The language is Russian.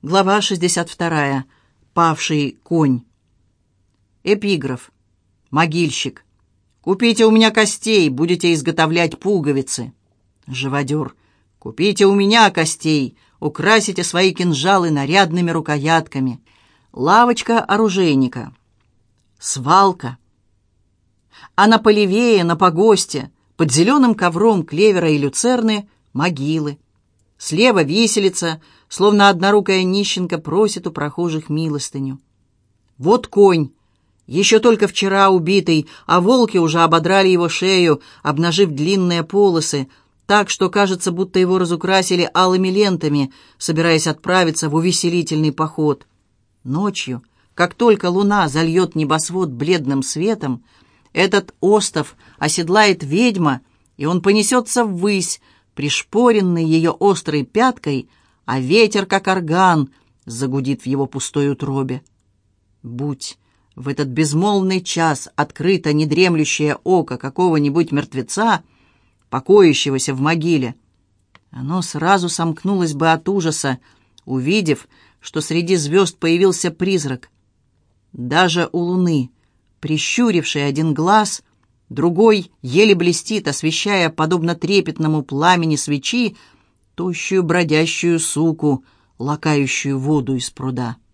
Глава 62. Павший конь. Эпиграф. Могильщик. Купите у меня костей, будете изготовлять пуговицы. Живодер. Купите у меня костей, украсите свои кинжалы нарядными рукоятками. Лавочка оружейника. Свалка. А на полевее, на погосте, под зеленым ковром клевера и люцерны могилы. Слева виселица, словно однорукая нищенка просит у прохожих милостыню. Вот конь, еще только вчера убитый, а волки уже ободрали его шею, обнажив длинные полосы, так что кажется, будто его разукрасили алыми лентами, собираясь отправиться в увеселительный поход. Ночью, как только луна зальет небосвод бледным светом, этот остов оседлает ведьма, и он понесется ввысь, пришпоренный ее острой пяткой, а ветер, как орган, загудит в его пустой утробе. Будь в этот безмолвный час открыто недремлющее око какого-нибудь мертвеца, покоящегося в могиле, оно сразу сомкнулось бы от ужаса, увидев, что среди звезд появился призрак. Даже у луны, прищуривший один глаз, другой еле блестит, освещая, подобно трепетному пламени свечи, тощую бродящую суку, лакающую воду из пруда.